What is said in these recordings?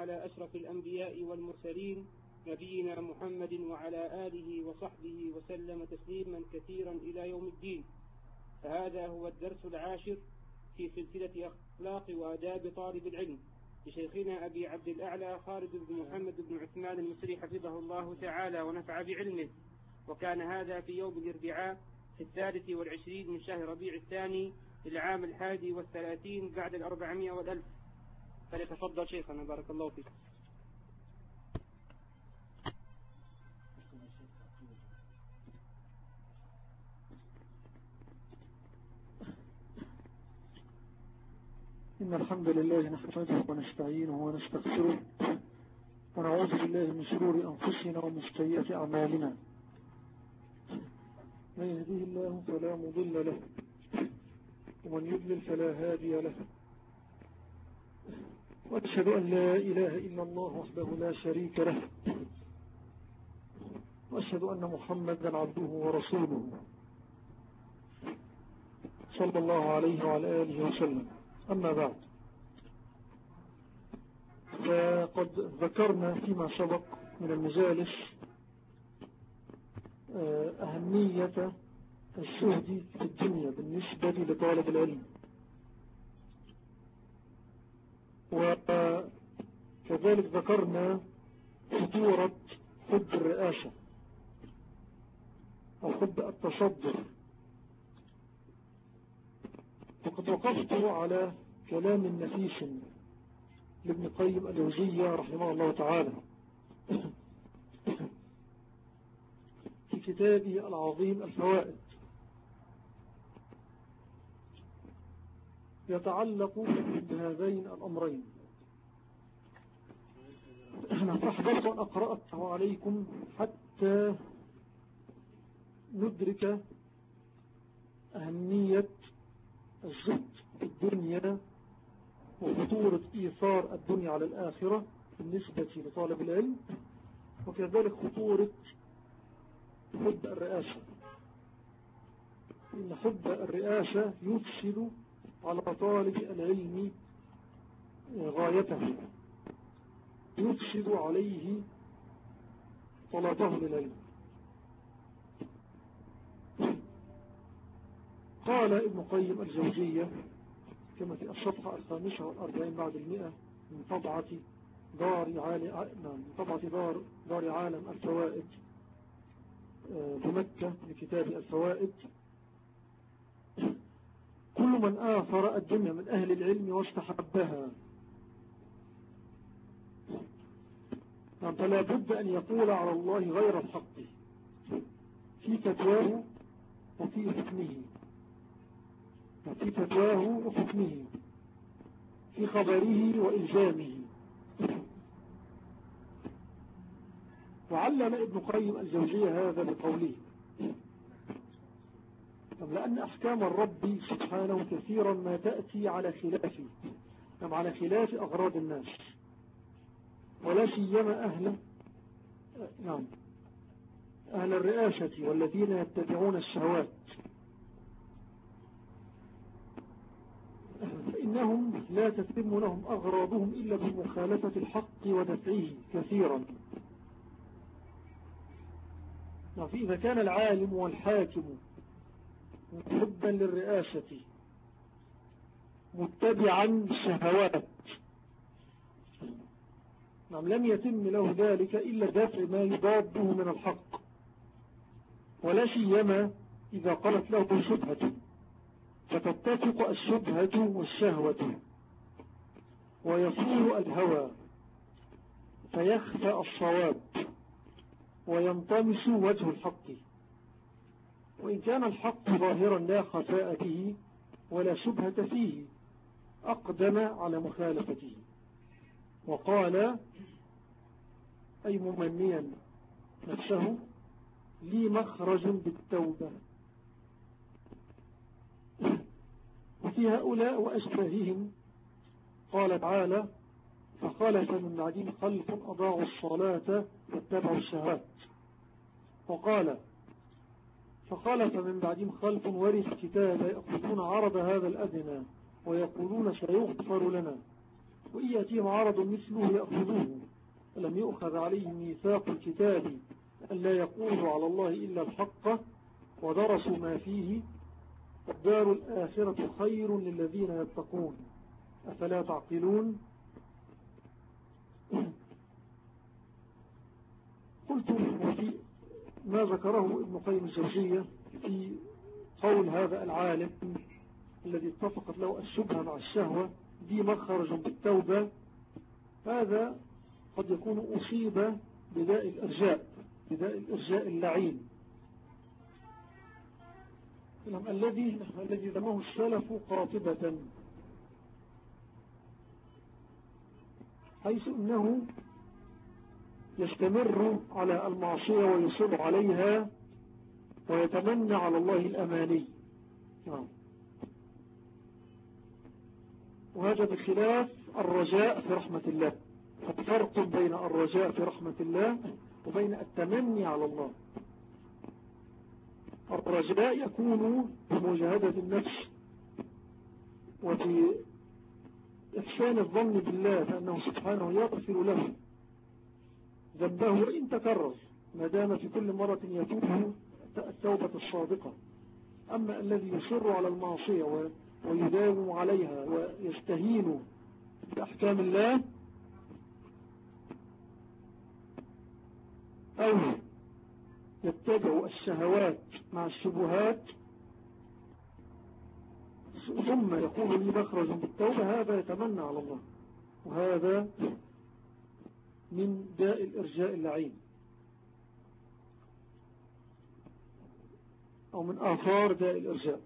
على أشرف الأنبياء والمرسلين نبينا محمد وعلى آله وصحبه وسلم تسليما كثيرا إلى يوم الدين. فهذا هو الدرس العاشر في سلسلة أخلاق وآداب طالب العلم لشيخنا أبي عبد الأعلى خالد بن محمد بن عثمان المصري حفظه الله تعالى ونفع بعلمه. وكان هذا في يوم الأربعاء في 23 من شهر ربيع الثاني للعام 31 بعد 400 والألف. فليتفضل شيخنا بارك الله فيك. إن الحمد لله نحمده ونستعينه ونستغفره ونعوذ بالله من شرور أنفسنا ومن سيئات أعمالنا. من يهديه الله فلا مضل له ومن يضلل فلا هادي له، وأشهد أن لا إله إلا الله وحده لا شريك له، وأشهد أن محمدا عبده ورسوله صلى الله عليه وعلى آله وسلم. أما بعد، فقد ذكرنا فيما سبق من المجالس أهمية الزهد في الدنيا بالنسبة لطالب العلم، وكذلك ذكرنا خطورة حب الرئاسة أو حب التصدر. وقد وقفت على كلام نفيس لابن قيم الجوزية رحمه الله تعالى في كتابه العظيم الفوائد، يتعلق بهذين الأمرين. فأحببت أن أقرأته عليكم حتى ندرك أهمية الزهد في الدنيا وخطورة إيثار الدنيا على الآخرة بالنسبة لطالب العلم، وكذلك خطورة حب الرئاسة. إن حب الرئاسة يفسد على طالب العلم غايته، يفسد عليه طلبه للعلم. قال ابن قيم الجوزية كما في الصفحة 45 بعد 100 من طبعة دار عالم الفوائد بمكة لكتاب الفوائد: كل من آثر الدنيا من أهل العلم واستحبها فلا بد أن يقول على الله غير الحق في فتواه وفي حكمه، في خبره وإلزامه. وعلم ابن قيم الجوزية هذا بقوله: لأن أحكام الرب سبحانه كثيرا ما تأتي على خلاف أغراض الناس، ولا سيما أهل الرئاسة والذين يتبعون الشهوات، فإنهم لا تتم لهم أغراضهم إلا بمخالفة الحق ودفعه كثيرا. فإذا كان العالم والحاكم محبا للرئاسة متبعا الشهوات، لم يتم له ذلك إلا دفع ما يضاده من الحق، ولا سيما إذا قالت له شبهة، فتتفق الشبهة والشهوة ويصول الهوى فيخفى الصواب وينطمس وجه الحق، وإن كان الحق ظاهرا لا خفاء به ولا شبهة فيه أقدم على مخالفته. وقال أي ممنيا نفسه: لي مخرج بالتوبة. وفي هؤلاء وأشباههم قال تعالى: فخلف من بعدهم خلف أضاعوا الصلاة واتبعوا الشهوات. وقال: فخلف من بعدهم خلف ورثوا الكتاب يأخذون عرض هذا الأدنى ويقولون سيغفر لنا وإن يأتيهم عرض مثله يأخذوه، ولم يؤخذ عليهم ميثاق الكتاب أن لا يقولوا على الله إلا الحق ودرسوا ما فيه، الدار الآخرة خير للذين يتقون أفلا تعقلون. قلت وفي ما ذكره ابن قيم الجوزية في قول هذا العالم الذي اتفقت له الشبهة مع الشهوة دي مخرج بالتوبة، هذا قد يكون أصيب بداء الإرجاء اللعين الذي ذمه السلف قاطبة، حيث أنه يستمر على المعصية ويصر عليها ويتمنى على الله الأماني، وهذا بخلاف الرجاء في رحمة الله. ففرق بين الرجاء في رحمة الله وبين التمني على الله. الرجاء يكون بمجاهدة النفس وبإحسان الظن بالله فأنه سبحانه يغفر له ذنبه وإن تكرر ما دام في كل مرة يتوب التوبة الصادقة. أما الذي يصر على المعصية ويداوم عليها ويستهين بأحكام الله أو يتبع الشهوات مع الشبهات ثم يقول لي مخرج بالتوبة، هذا يتمنى على الله، وهذا من داء الإرجاء اللعين أو من آثار داء الإرجاء.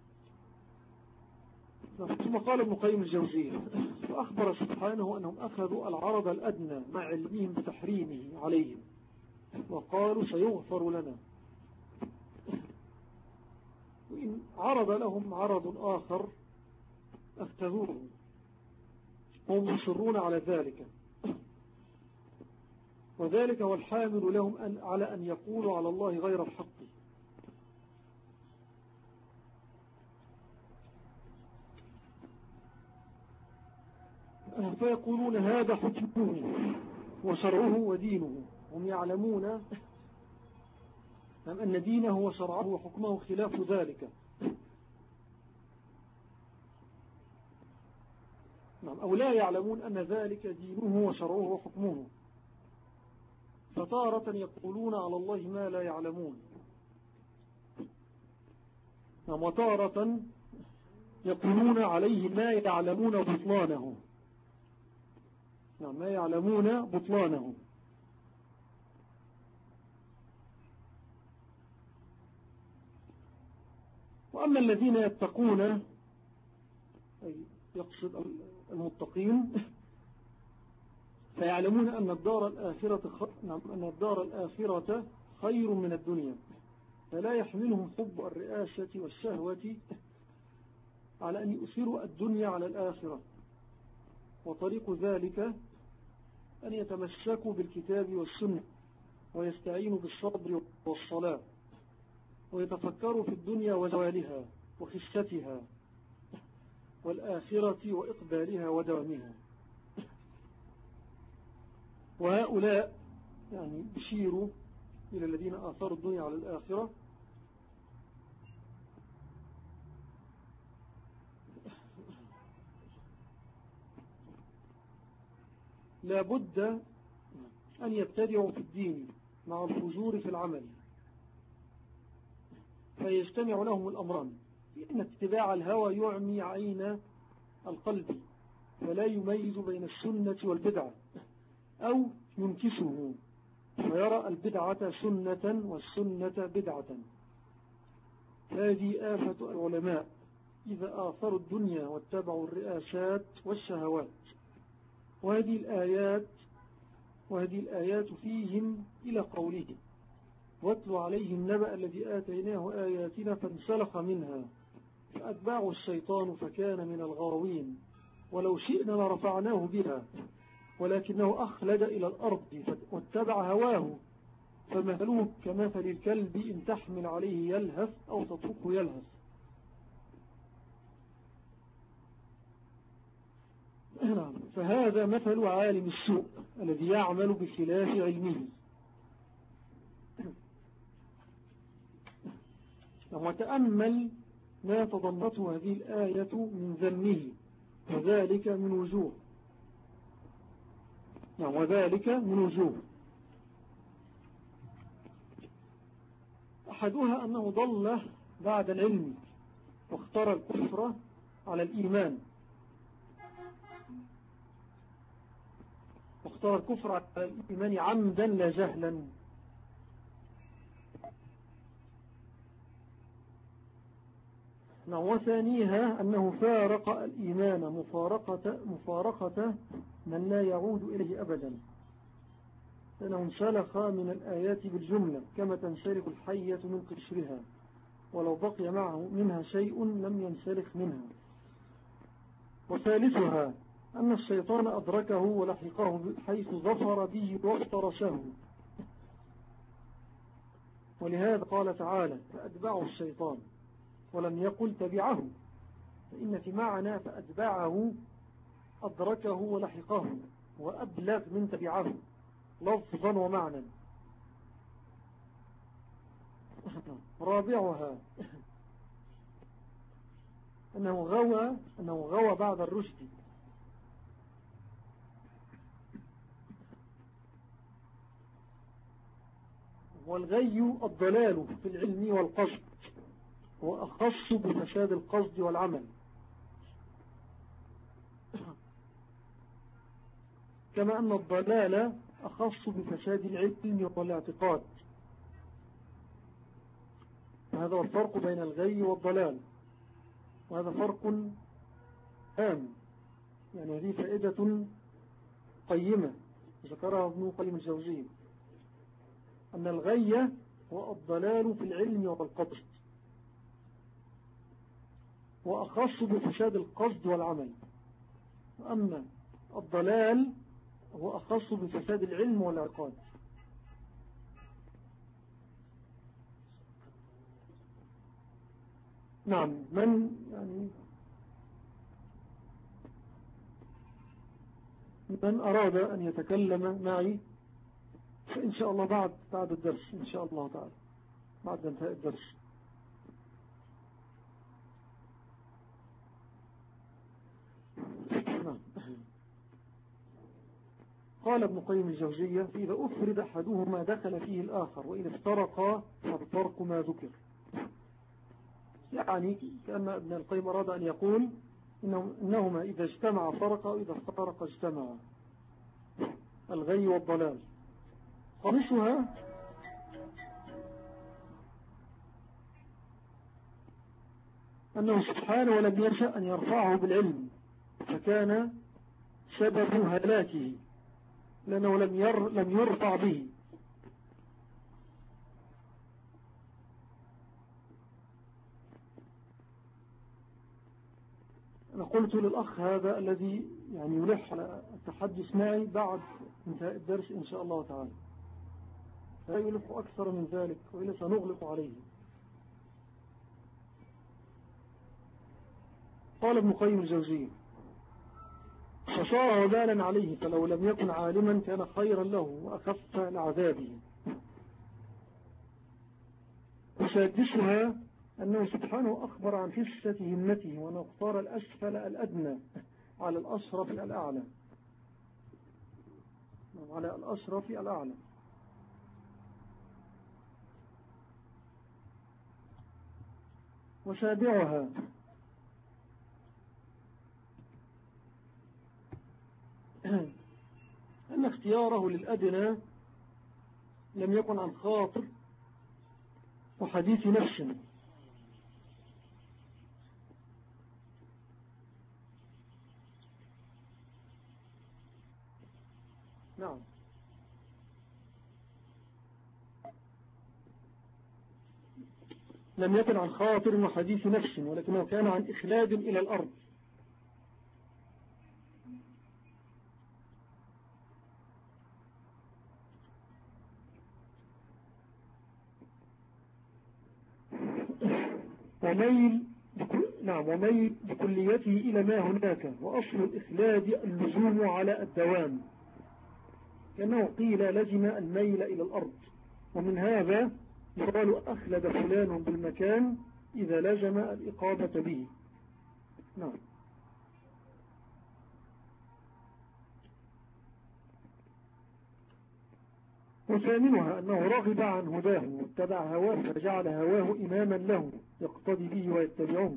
ثم قال ابن قيم الجوزية وأخبر سبحانه أنهم أخذوا العرض الأدنى مع علمهم بتحريمه عليهم وقالوا سيغفر لنا، وإن عرض لهم عرض آخر اختذوه هم مصرون على ذلك، وذلك هو الحامل لهم على أن يقولوا على الله غير الحق. فيقولون هذا حكمه وشرعه ودينه، هم يعلمون أن دينه وشرعه وحكمه خلاف ذلك، أو لا يعلمون أن ذلك دينه وشرعه وحكمه، فتارة يقولون على الله ما لا يعلمون، وتارة يقولون عليه ما يعلمون بطلانه، ما يعلمون بطلانه. وأما الذين يتقون أي يقصد المتقين فيعلمون أن الدار الآخرة خير من الدنيا، فلا يحملهم حب الرئاسة والشهوة على أن يؤثروا الدنيا على الآخرة، وطريق ذلك أن يتمسكوا بالكتاب والسنة ويستعينوا بالصبر والصلاة ويتفكروا في الدنيا وزوالها وخستها والآخرة وإقبالها ودوامها. وهؤلاء يعني يشيروا إلى الذين آثروا الدنيا على الآخرة لابد أن يبتدعوا في الدين مع الفجور في العمل، فيجتمع لهم الأمران، لأن اتباع الهوى يعمي عين القلب فلا يميز بين السنة والبدعة، أو ينكسه ويرى البدعة سنة والسنة بدعة. هذه آفة العلماء إذا آثروا الدنيا واتبعوا الرئاسات والشهوات. وهذه الآيات فيهم إلى قوله واتل عليهم نبأ الذي آتيناه آياتنا فانسلخ منها فأتبعه الشيطان فكان من الغاوين ولو شئنا لرفعناه بها ولكنه أخلد إلى الأرض واتبع هواه فمثله كمثل الكلب إن تحمل عليه يلهث أو تتركه يلهث. فهذا مثل عالم السوء الذي يعمل بخلاف علمه. وتأمل ما تضمنته هذه الآية من ذمه، وذلك من وجوه. أحدها أنه ضل بعد العلم واختار الكفر على الإيمان، واختار الكفر على الإيمان عمدا لا جهلا. وثانيها أنه فارق الإيمان مفارقة من لا يعود إليه أبدا، لأنه انسلخ من الآيات بالجملة كما تنسلخ الحية من قشرها، ولو بقي معه منها شيء لم ينسلخ منها. وثالثها أن الشيطان أدركه ولحقه حيث ظفر به وافترشه، ولهذا قال تعالى فأتبعه الشيطان ولم يقل تبعه، فإن في معنى فأتبعه أدركه ولحقه وأبلغ من تبعه لفظا ومعنى. رابعها أنه غوى بعد الرشد، والغي الضلال في العلم والقصد، وأخص بفساد القصد والعمل، كما أن الضلال أخص بفساد العلم والاعتقاد. وهذا هو الفرق بين الغي والضلال، وهذا فرق هام، يعني هذه فائدة قيمة ذكرها ابن قيم الجوزية، أن الغي هو الضلال في العلم والقصد، وأخص بفساد القصد والعمل، وأما الضلال هو أخص بفساد العلم والاعتقاد. نعم، من أراد أن يتكلم معي فإن شاء الله بعد الدرس إن شاء الله تعالى، بعد انتهاء الدرس. نعم. قال ابن قيم الجوزية فإذا أفرد أحدهما دخل فيه الآخر، وإذا افترقا فالفرق ما ذكر. يعني كأن ابن القيم أراد أن يقول إنهما إذا اجتمع فرقا وإذا افترق اجتمعا، الغي والضلال. خامسها أنه سبحانه ولم يشأ أن يرفعه بالعلم، فكان سبب هلاكه لأنه لم يرفع به. أنا قلت للأخ هذا الذي يعني يلح على التحدث معي بعد انتهاء الدرس إن شاء الله تعالى، لا يلح أكثر من ذلك وإلا سنغلق عليه. قال ابن قيم الجوزية فصار وبالا عليه، فلو لم يكن عالما كان خيرا له وأخف لعذابه. وسادسها أنه سبحانه أخبر عن خسة همته، وأنه اختار الأسفل الأدنى على الأشرف الأعلى، على الأشرف الأعلى. وسابعها أن اختياره للأدنى لم يكن عن خاطر وحديث نفس، نعم، لم يكن عن خاطر وحديث نفس، ولكنه كان عن إخلاد إلى الأرض. وميل نعم وميل بكليته إلى ما هناك، وأصل الإخلاد اللزوم على الدوام، كأنه قيل لزم الميل إلى الأرض، ومن هذا يقال أخلد فلان بالمكان إذا لزم الإقامة به. نعم. وثامنها أنه رغب عن هداه واتبع هواه فجعل هواه إماما له يقتدي به ويتبعه.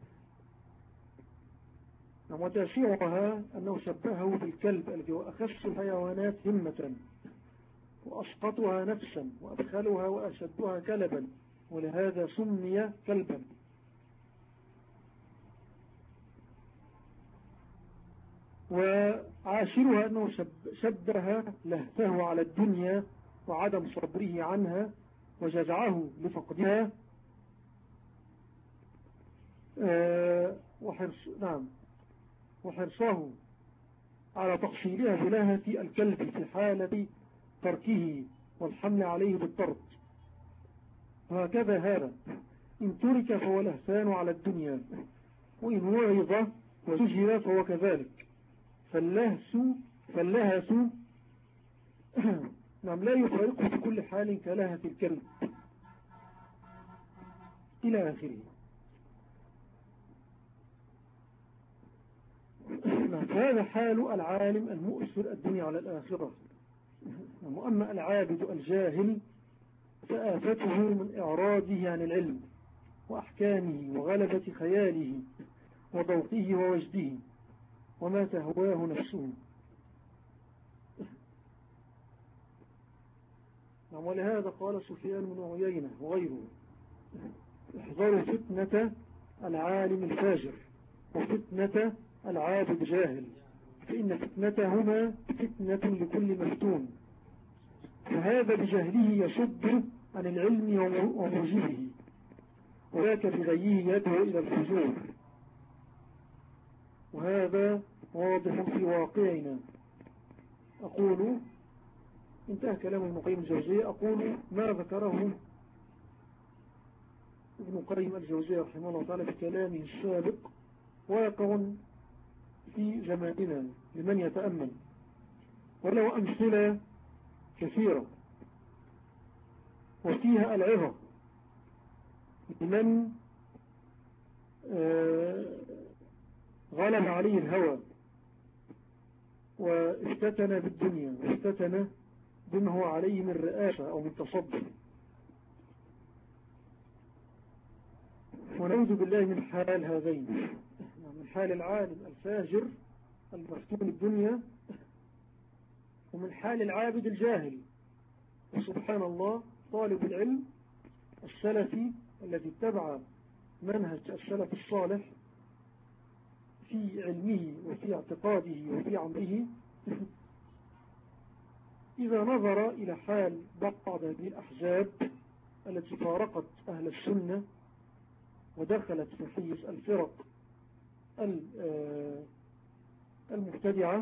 وتاسعها أنه شبهه بالكلب الذي هو أخس الحيوانات همة وأسقطها نفسا وأدخلها وأشدها كلبا، ولهذا سمي كلبا. وعاشرها أنه شبه لهفه على الدنيا وعدم صبره عنها وجزعه لفقدها وحرصه على تحصيلها بلهة الكلب في حالة تركه والحمل عليه بالطرد. وهكذا هذا إن ترك فهو لهفان على الدنيا، وإن وعظ وزجر فهو كذلك. فاللهث نعم لا يفارقه في كل حال كلهث الكلب إلى آخره. فهذا حال العالم المؤثر الدنيا على الآخرة. وأما العابد الجاهل فآفته من إعراضه عن العلم وأحكامه وغلبة خياله وضوطه ووجده وما تهواه نفسه. ولهذا قال سفيان بن عيينة وغيره: احذروا فتنة العالم الفاجر وفتنة العابد جاهل، فإن فتنتهما فتنة لكل مفتون، فهذا بجهله يصد عن العلم وموجبه، وذاك بغيه يدعو إلى الفجور، وهذا واضح في واقعنا. أقول انتهى كلام ابن قيم الجوزية. أقول ما ذكره ابن قيم الجوزية رحمه الله تعالى في كلامه السابق واقع في زماننا لمن يتأمل، ولو أمثلة كثيرة وفيها العظة لمن غلب عليه الهوى وافتتن بالدنيا وافتتن بما هو عليه من رئاسة أو من تصدر. ونعوذ بالله من حال هذين، من حال العالم الفاجر المفتون الدنيا ومن حال العابد الجاهل. وسبحان الله طالب العلم السلفي الذي اتبع منهج السلف الصالح في علمه وفي اعتقاده وفي عمله، إذا نظر إلى حال بعض هذه الأحزاب التي فارقت أهل السنة ودخلت في حيز الفرق المبتدعة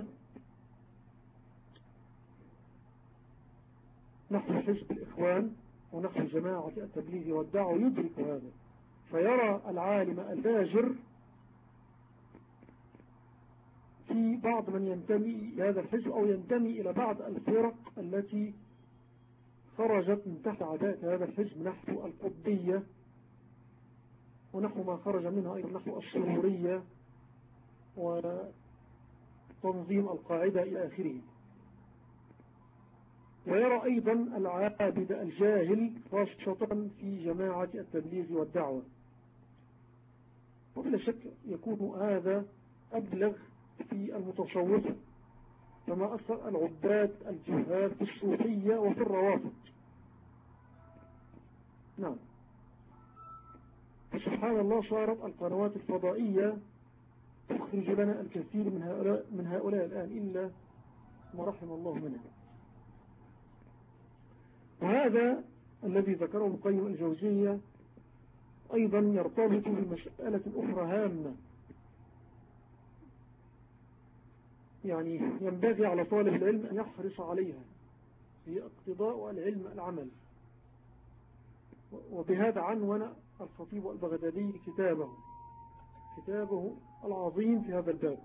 نحو حزب الإخوان ونحو جماعة التبليغ والدعوة، يدرك هذا فيرى العالم الفاجر في بعض من ينتمي إلى هذا الحزب أو ينتمي إلى بعض الفرق التي خرجت من تحت عداء هذا الحزب نحو القطبية ونحو ما خرج منها أيضا نحو السرورية وتنظيم القاعدة إلى آخره. ويرى أيضا العابد الجاهل خاصة في جماعة التبليغ والدعوة، وبلا شك يكون هذا أبلغ في المتصوفة كما أثر العباد الجهاد في الصوفية وفي الروافض. نعم. فسبحان الله صارت القنوات الفضائية تخرج لنا الكثير من هؤلاء الآن إلا ما رحم الله منها. وهذا الذي ذكره ابن قيم الجوزية أيضا يرتبط بمسألة أخرى هامة، يعني ينبغي على طالب العلم أن يحرص عليها، هي اقتضاء العلم العمل. وبهذا عنوان الخطيب البغدادي كتابه كتابه العظيم في هذا الباب،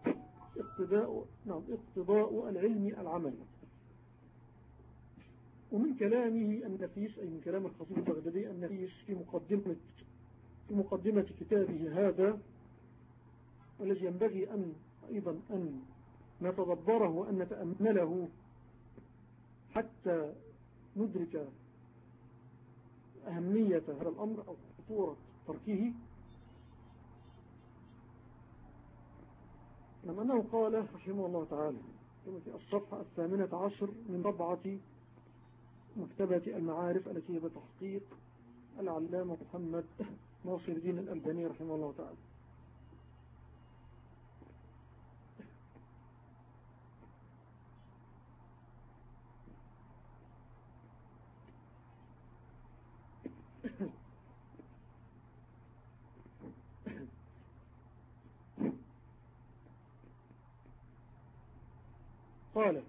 اقتضاء العلم العمل. ومن كلامه النفيس، أي من كلام الخطيب البغدادي النفيس في مقدمة كتابه هذا، والذي ينبغي أيضا أن نتدبره وأن نتأمله حتى ندرك أهمية هذا الأمر أو خطورة تركه. لما أنه قال رحمه الله تعالى في الصفحة 18 من طبعة مكتبة المعارف التي هي بتحقيق العلامة محمد ناصر الدين الألباني رحمه الله تعالى: قال: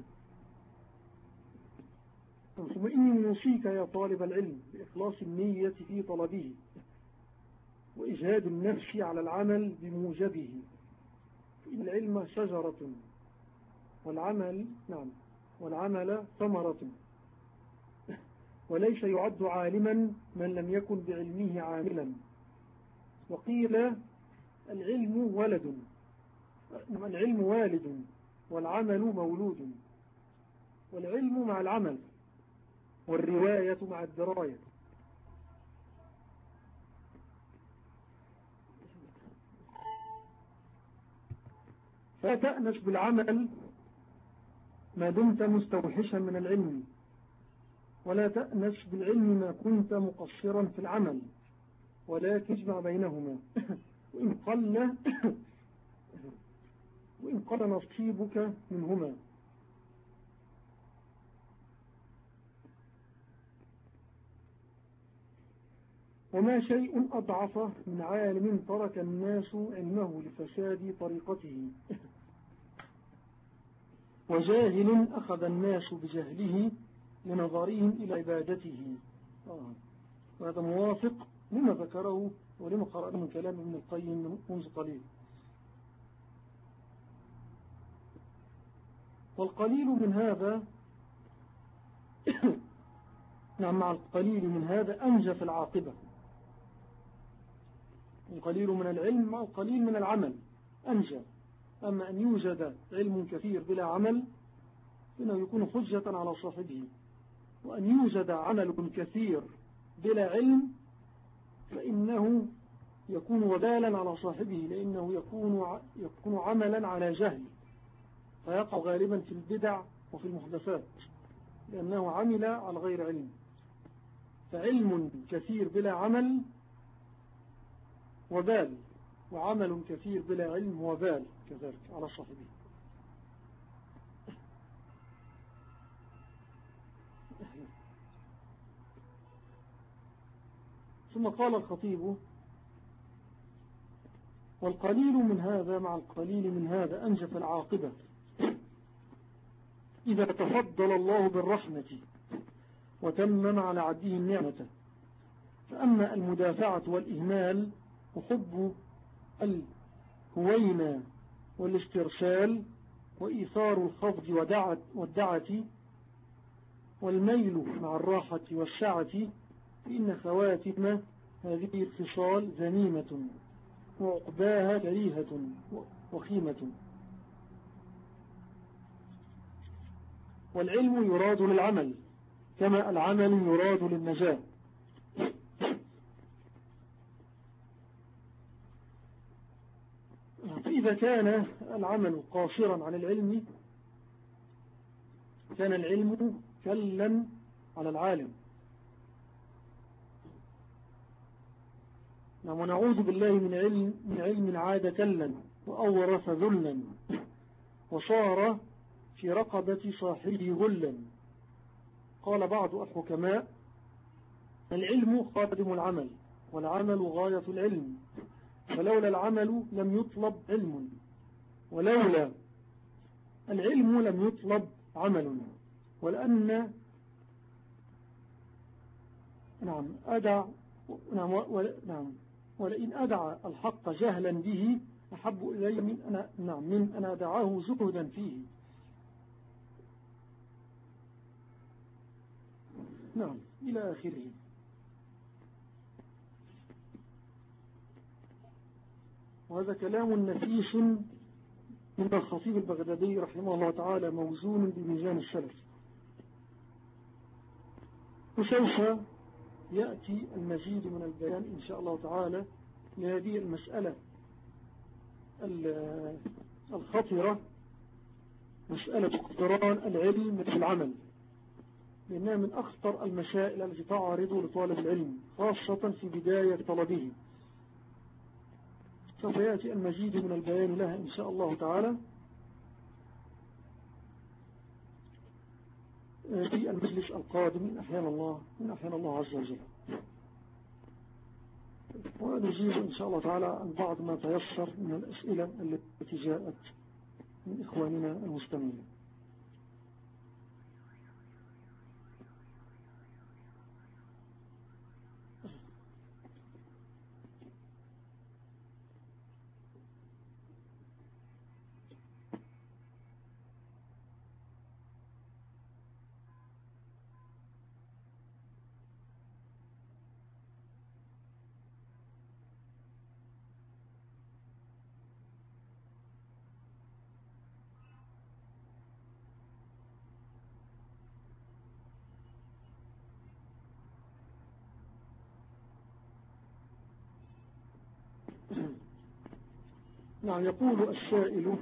ثم إني نوصيك يا طالب العلم بإخلاص النية في طلبه وإجهاد النفس على العمل بموجبه، فإن العلم شجرة والعمل ثمرة، وليس يعد عالما من لم يكن بعلمه عاملا. وقيل العلم والد والعمل مولود، والعلم مع العمل والرواية مع الدراية. فتأنس بالعمل ما دمت مستوحشا من العلم، ولا تأنس بالعلم ما كنت مقصرا في العمل، ولكن اجمع بينهما وإن قل نصيبك منهما. وما شيء أضعف من عالم ترك الناس علمه لفساد طريقته، وجاهل أخذ الناس بجهله لنظرهم إلى عبادته. وهذا موافق لما ذكره ولما قرأنا من كلام ابن القيم منذ قليل. والقليل من هذا مع القليل من هذا أنجى في العاقبة. القليل من العلم مع القليل من العمل أنجى. أما أن يوجد علم كثير بلا عمل فإنه يكون حجة على صاحبه، وأن يوجد عمل كثير بلا علم فإنه يكون وبالا على صاحبه، لأنه يكون عملا على جهل، فيقع غالبا في البدع وفي المحدثات لأنه عمل على غير علم. فعلم كثير بلا عمل وبال، وعمل كثير بلا علم وبال كذلك على صاحبه. ثم قال الخطيب: والقليل من هذا مع القليل من هذا أنجى في العاقبة إذا تفضل الله بالرحمة وتمم على عبده النعمة. فأما المدافعة والإهمال وحب الهوينة والاسترسال وإيثار الخفض والدعة والميل مع الراحة والسعة، فإن خواتم هذه الخصال ذميمة وعقباها كريهة وخيمة. والعلم يراد للعمل كما العمل يراد للنجاة. فإذا كان العمل قاصرا عن العلم كان العلم كلا على العالم. ونعوذ بالله من علم عاد كلا وأورث ذلا وصار في رقبة صاحبه غلا. قال بعض الحكماء: العلم خادم العمل، والعمل غاية العلم، فلولا العمل لم يطلب علم، ولولا العلم لم يطلب عمل. ولأن ولئن أدعى الحق جهلا به أحب إلي من أن أدعاه زهدا فيه. نعم إلى آخره. وهذا كلام نفيس من الخطيب البغدادي رحمه الله تعالى، موزون بميزان السلف. وسوف يأتي المزيد من البيان إن شاء الله تعالى لهذه المسألة الخطرة، مسألة اقتران العلم في العمل، لأنها من أخطر المسائل التي تعرض لطالب العلم خاصة في بداية طلبه. سوف يأتي المزيد من البيان لها إن شاء الله تعالى في المجلس القادم من أحيان الله عز وجل. ونجيب إن شاء الله تعالى عن بعض ما تيسر من الأسئلة التي جاءت من إخواننا المستمعين. نعم. يقول السائل: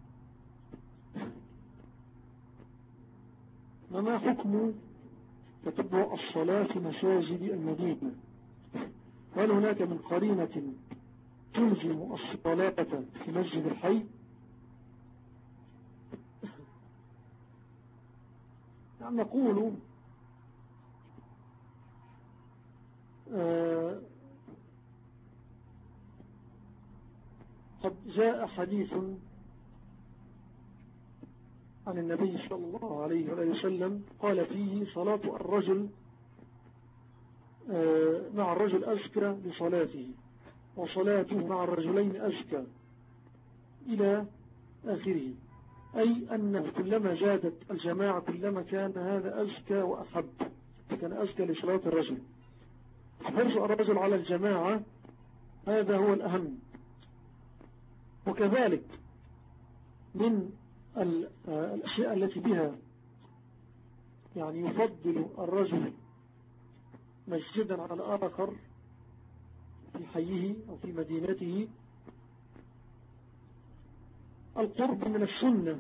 ما حكم تتبع الصلاة في مساجد المدينة؟ هل هناك من قرينة تلزم الصلاة في مسجد الحي؟ نعم. نقول قد جاء حديث عن النبي صلى الله عليه وسلم قال فيه: صلاة الرجل مع الرجل أزكى لصلاته، وصلاته مع الرجلين أزكى، إلى آخره. أي أنه كلما زادت الجماعة كلما كان هذا أزكى وأحب، كان أزكى لصلاة الرجل. حرص الرجل على الجماعة هذا هو الأهم. وكذلك من الأشياء التي بها يعني يفضل الرجل مسجدا على آخر في حيه أو في مدينته القرب من السنة.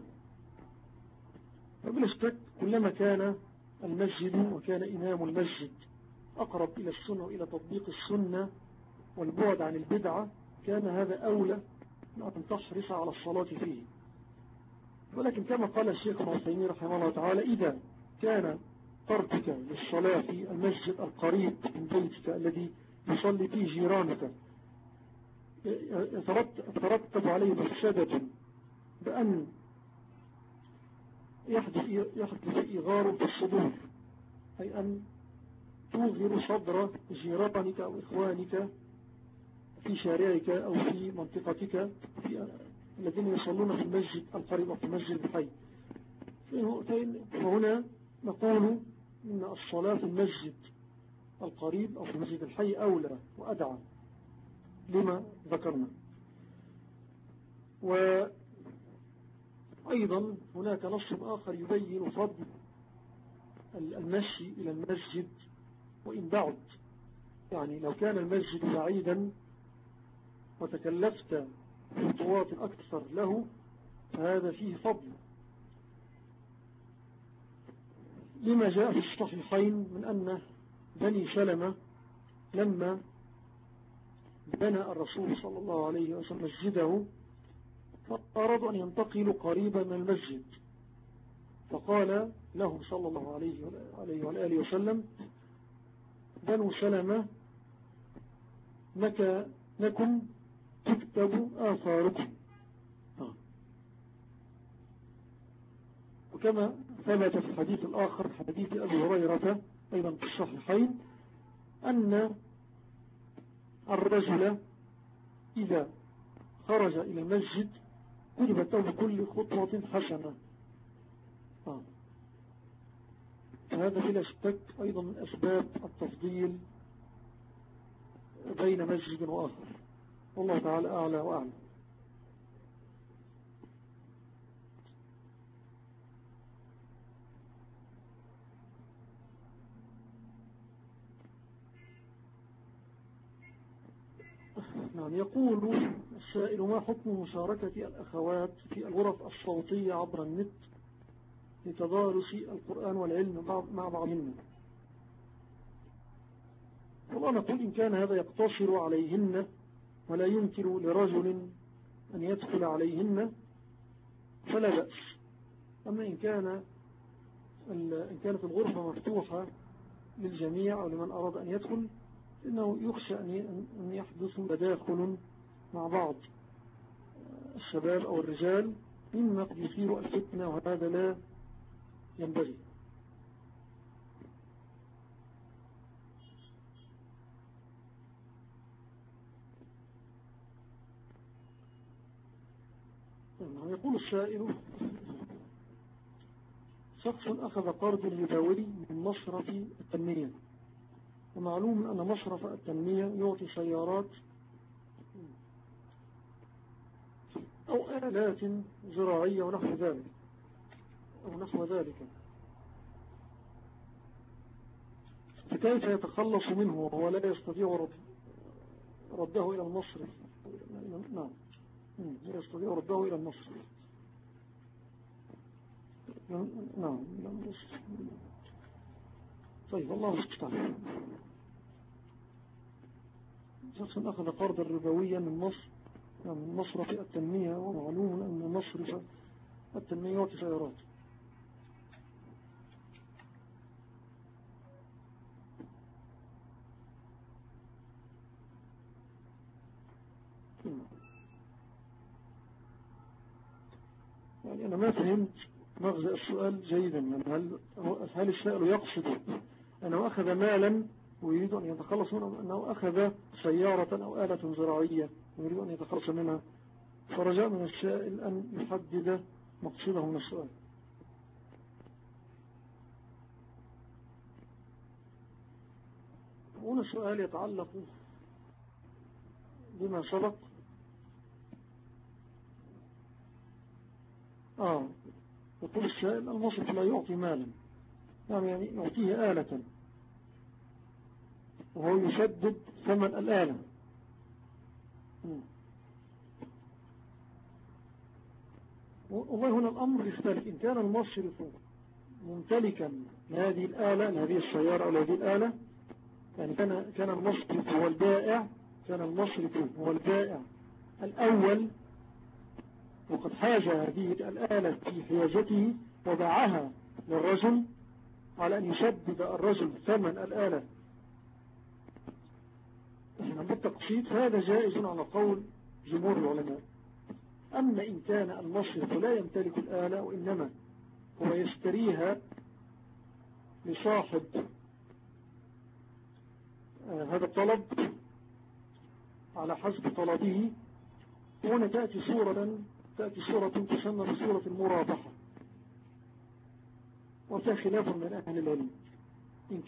وبلا شك كلما كان المسجد وكان إمام المسجد أقرب إلى السنة وإلى تطبيق السنة والبعد عن البدعة كان هذا أولى من أن تحرص على الصلاة فيه. ولكن كما قال الشيخ ابن عثيمين رحمه الله تعالى: إذا كان تركك للصلاة في المسجد القريب من بيتك الذي يصلي فيه جيرانك يترتب عليه مفسدة بأن يحدث إغار في الصدور، أي أن توغر صدر جيرانك أو إخوانك في شارعك أو في منطقتك الذين يصلون في المسجد القريب أو في المسجد الحي. فهنا نقول إن الصلاة في المسجد القريب أو في المسجد الحي أولى وأدعى لما ذكرنا. وأيضا هناك نص آخر يبين فضل المشي إلى المسجد وإن بعد، يعني لو كان المسجد بعيدا وتكلفت خطوات أكثر له فهذا فيه فضل، لما جاء في الصحيحين من أن بني سلمة لما بنى الرسول صلى الله عليه وسلم مسجده فأرادوا أن ينتقلوا قريبا من المسجد، فقال لهم صلى الله عليه وآله وسلم: بنو سلمة مكانكم تكتب آثاركم. وكما ثبت في الحديث الآخر حديث أبي هريرة أيضا في الصحيحين أن الرجل إذا خرج إلى المسجد كتبت له بكل خطوة حسنة. فهذا بلا شك أيضا من أسباب التفضيل بين مسجد وآخر. والله تعالى أعلى وأعلم. نعم. يقول السائل: ما حكم مشاركة الأخوات في الغرف الصوتية عبر النت لتدارس القرآن والعلم مع بعضهن؟ والله نقول إن كان هذا يقتصر عليهن ولا يمكن لرجل أن يدخل عليهن فلا بأس. أما إن كانت الغرفة مفتوحة للجميع أو لمن أراد أن يدخل إنه يخشى أن يحدث تداخل مع بعض الشباب أو الرجال مما قد يثير الفتنة، وهذا لا ينبغي. يقول السائل: شخص أخذ قرض ربوي من مصرف التنمية، ومعلوم أن مصرف التنمية يعطي سيارات أو آلات زراعية ونحو ذلك، فكيف يتخلص منه وهو لا يستطيع رده إلى المصرف؟ نعم، لا يستطيع رده إلى المصرف. نعم. طيب، الله المستعان. شخص أخذ قرضا ربويا من مصرف التنمية، ومعلوم أن مصرف التنمية يعطي سيارات. يعني أنا ما فهمت مغزى السؤال جيدا. يعني هل السائل يقصد أنه أخذ مالا ويريد أن يتخلص منه، أنه أخذ سيارة أو آلة زراعية ويريد أن يتخلص منها؟ فرجاء من السائل أن يحدد مقصده من السؤال. هنا السؤال يتعلق بما سبق. يقول السائل: المصرف لا يعطي مالا، يعني يعطيه آلة وهو يسدد ثمن الآلة. والله هنا الأمر يختلف. إن كان المصرف ممتلكا لهذه الآلة، لهذه السيارة أو لهذه الآلة، يعني كان المصرف هو البائع، الأول، وقد حاج هذه الآلة في حيازته وباعها للرجل على أن يسدد الرجل ثمن الآلة بالتقسيط، هذا جائز على قول جمهور العلماء. أما إن كان المصرف لا يمتلك الآلة وإنما هو يشتريها لصاحب هذا الطلب على حسب طلبه، هنا تأتي صورة تسمى بصورة المرابحة، وفيها خلاف من أهل العلم. إن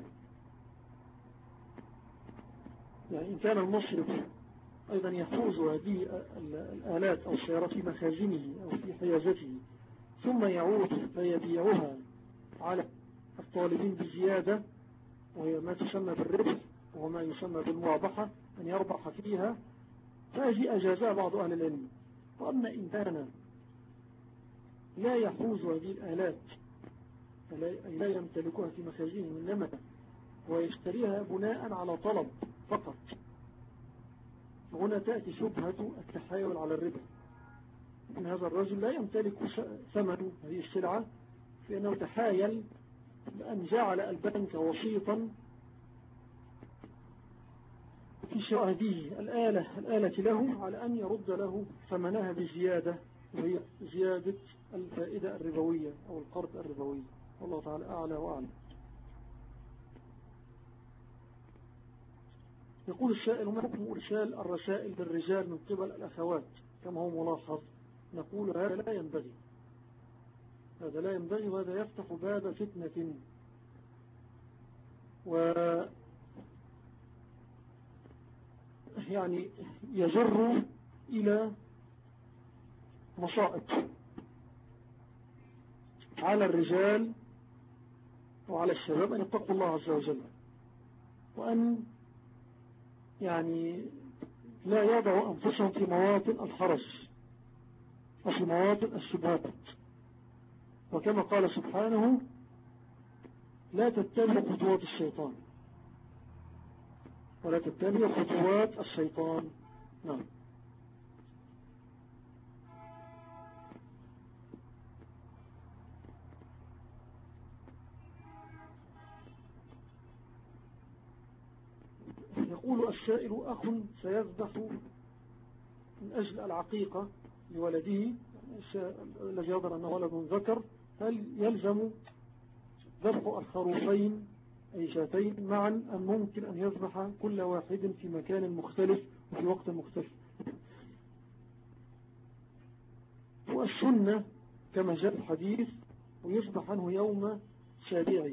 كان المصرف أيضا يحوز هذه الآلات أو السيارات في مخازنه أو في حيازته، ثم يعود فيبيعها على الطالبين بزيادة، وهي ما تسمى بالربح وما يسمى بالمرابحة، أن يربح فيها، فهذه أجازها بعض أهل العلم. وأما إن كان لا يحوز هذه الآلات، لا يمتلكها في مخازنه، إنما ويشتريها بناء على طلب فقط، هنا تأتي شبهة التحايل على الربا. إن هذا الرجل لا يمتلك ثمن هذه السلعة، لأنه تحايل بأن جعل البنك وسيطا في شراء هذه الآلة له، على أن يرد له ثمنها بزيادة، وهي زيادة الفائدة الربوية أو القرض الربوي. والله تعالى أعلى وأعلم. يقول السائل: ما حكم إرسال الرسائل للرجال من قبل الأخوات كما هو ملاحظ؟ نقول: هذا لا ينبغي، هذا لا ينبغي، وهذا يفتح باب فتنة، و يعني يجر إلى مصائب على الرجال وعلى الشباب أن يتقوا الله عز وجل، وأن يعني لا يضعوا أنفسهم في مواطن الحرج وفي مواطن الشبهات. وكما قال سبحانه: لا تتبعوا خطوات الشيطان، ولا تتبعوا خطوات الشيطان. نعم. يقول السائل: أخ سيذبح من أجل العقيقة لولده الذي يظهر أنه ولد ذكر، هل يلزم ذبح الخروفين أي شاتين معا، أم ممكن أن يذبح كل واحد في مكان مختلف وفي وقت مختلف؟ والسنة كما جاء الحديث: ويذبح عنه يوم سابعه.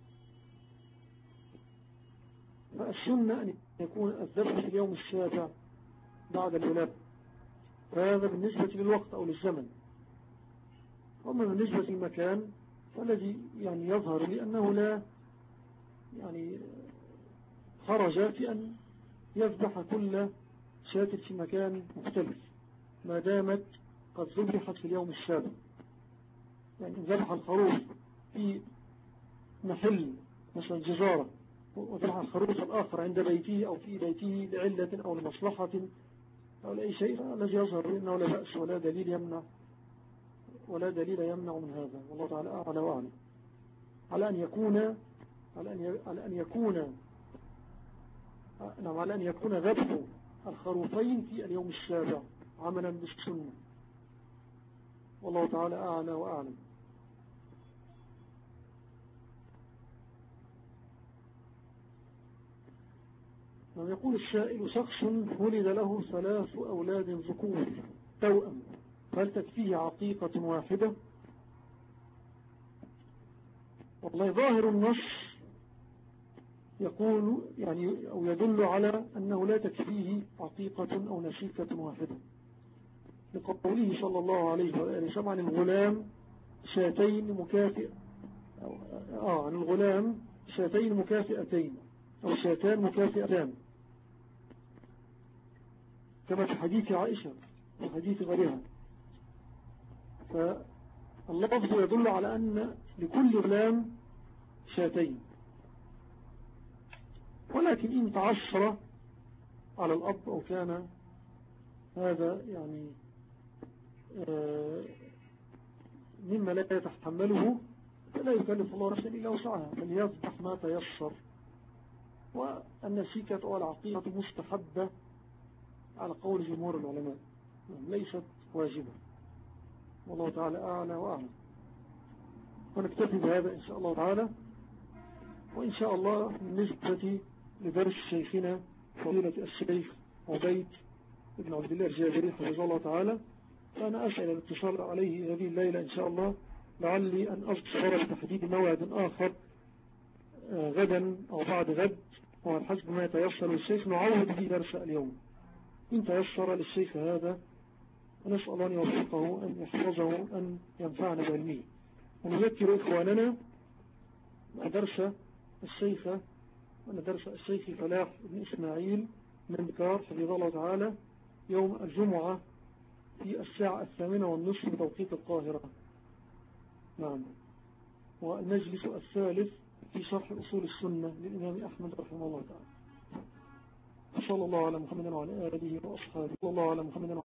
فالسنة أن يكون الذبح في اليوم السابع بعد الولادة، فهذا بالنسبة للوقت أو للزمن. وأما بالنسبة للمكان فالذي يعني يظهر لأنه لا يعني خرج في أن يذبح كل شاة في مكان مختلف ما دامت قد ذبحت في اليوم السابع. يعني إن ذبح الخروف في محل مثلا جزارة، وذبح الخروف الآخر عند بيته أو في بيته لعلة أو لمصلحة أو لأي شيء، الذي يظهر إنه لا بأس ولا دليل يمنع من هذا. والله تعالى أعلى وأعلم. على أن يكون ذبح الخروفين في اليوم السابع عملا بالسنة. والله تعالى أعلى وأعلم. يقول السائل: شخص ولد له 3 أولاد ذكور توأم، هل تكفيه عقيقة واحدة؟ والله ظاهر النص يقول يعني أو يدل على أنه لا تكفيه عقيقة أو نسيكة واحدة، لقوله صلى الله عليه وآله وسلم عن الغلام شاتين مكافئتين أو شاتان مكافئتان، كما في حديث عائشة وحديث غيرها. فاللفظ يدل على أن لكل غلام شاتين، ولكن إن تعشر على الأب أو كان هذا يعني مما لا يتحمله فلا يكلف الله نفسا إلا وسعها، فليذبح ما تيسر. والنسيكة والعقيقة مستحبة على قول جمهور العلماء، ليست واجبة. والله تعالى أعلى وأعلم. ونكتفي بهذا إن شاء الله تعالى. وإن شاء الله بالنسبة لدرس شيخنا فضيلة الشيخ عبيد بن عبد الله الجابري حفظه الله تعالى، فأنا أسأل الاتصال عليه هذه الليلة إن شاء الله، لعلي أن أصدر بتحديد موعد آخر غدا أو بعد غد، وعلى حسب ما يتيسر للشيخ نعوض به درس اليوم إن تيسر للشيخ هذا، ونسأل الله أن يوفقه، أن يحفظه، أن ينفعنا بعلمه. ونذكر إخواننا أن درس الشيخ فلاح بن إسماعيل من بكار حفظه الله تعالى يوم الجمعة في 8:30 بتوقيت القاهرة. نعم. والمجلس الثالث في شرح أصول السنة للإمام أحمد رحمه الله تعالى. صلى الله على محمد وعلى آله وأصحابه. صلى الله على محمد